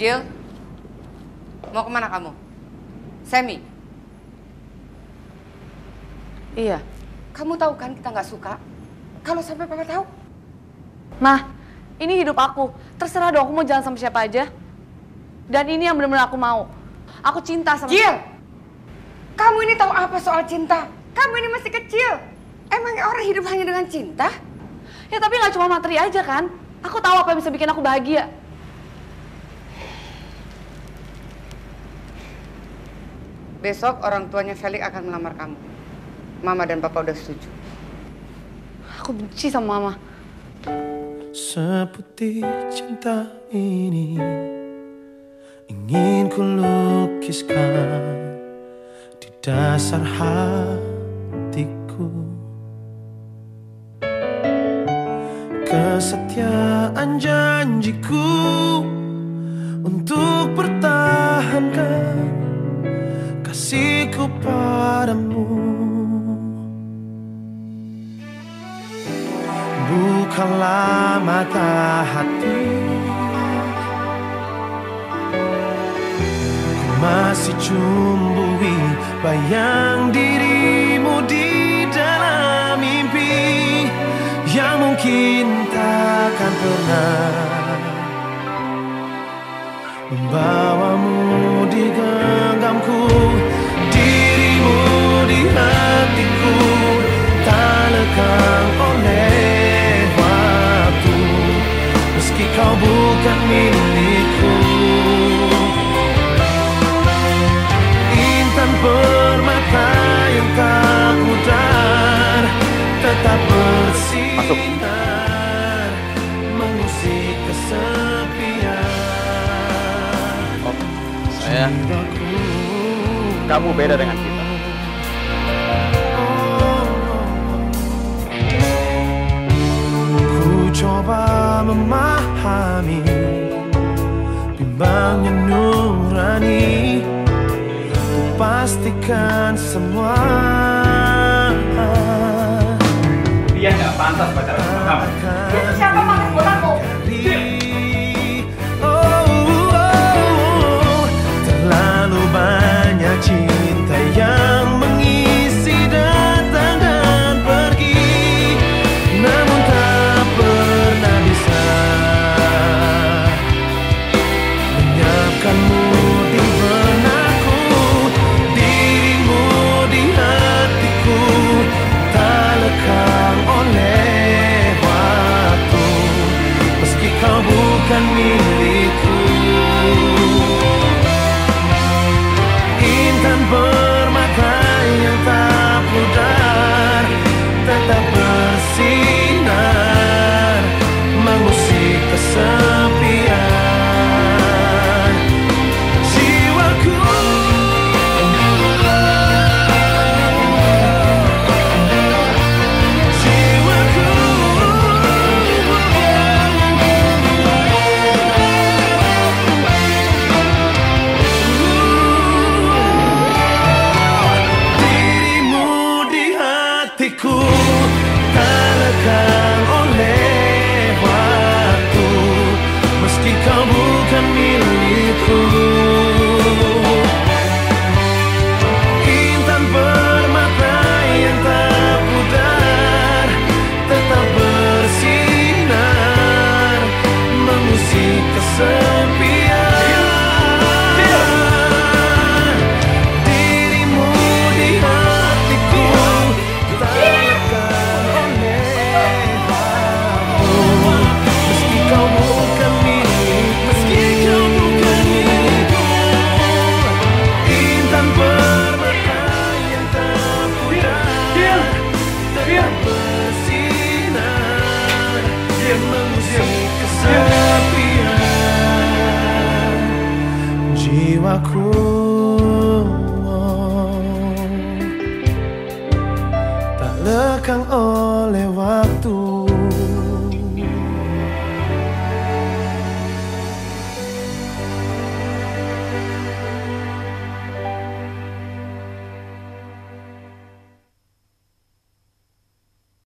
Jill, mau kemana kamu? Semi? Iya. Kamu tahu kan kita nggak suka kalau sampai papa tahu. Mah, ini hidup aku. Terserah dong aku mau jalan sama siapa aja. Dan ini yang benar-benar aku mau. Aku cinta sama... Jill! Kamu ini tahu apa soal cinta? Kamu ini masih kecil. Emang orang hidup hanya dengan cinta? Ya tapi nggak cuma materi aja kan. Aku tahu apa yang bisa bikin aku bahagia. Besok orang tuanya Felix akan melamar kamu. Mama dan papa udah setuju. Aku benci sama mama. Seputih cinta ini ingin ku lukiskan di dasar hatiku. Kesetiaan janjiku untuk pertahankan kasihku padamu. Bukalah mata hati, ku masih cumbui bayang dirimu di dalam mimpi yang mungkin takkan pernah membawamu di genggamku. Dirimu di hatiku tak lekang oleh waktu, meski kau bukan milikku. Intan permata yang tak pudar tetap bersinar mengusik kesepian. Oh, sayang, kamu beda dengan kita. Ku coba memahami bimbangnya nurani, ku pastikan semua. Dia nggak pantas pacaran sama kamu. Itu siapa pantas buat aku? Terlalu banyak cinta yang mengisi datang dan pergi, namun tak pernah bisa menyiapkanmu di benakku. Dirimu di hatiku tak lekang oleh waktu, meski kau bukan milikku. Intan permata yang tak pudar tetap bersinar mengusik kesepian jiwaku. Tak lekang oleh waktu, meski kau bukan milikku. Intan permata yang tak pudar tetap bersinar mengusik kesepian. Dirimu di hatiku tak lekang oleh waktu, meski kau bukan milikku. Intan permata yang tak pudar tetap bersinar mengusik kesepian jiwaku. Tak lekang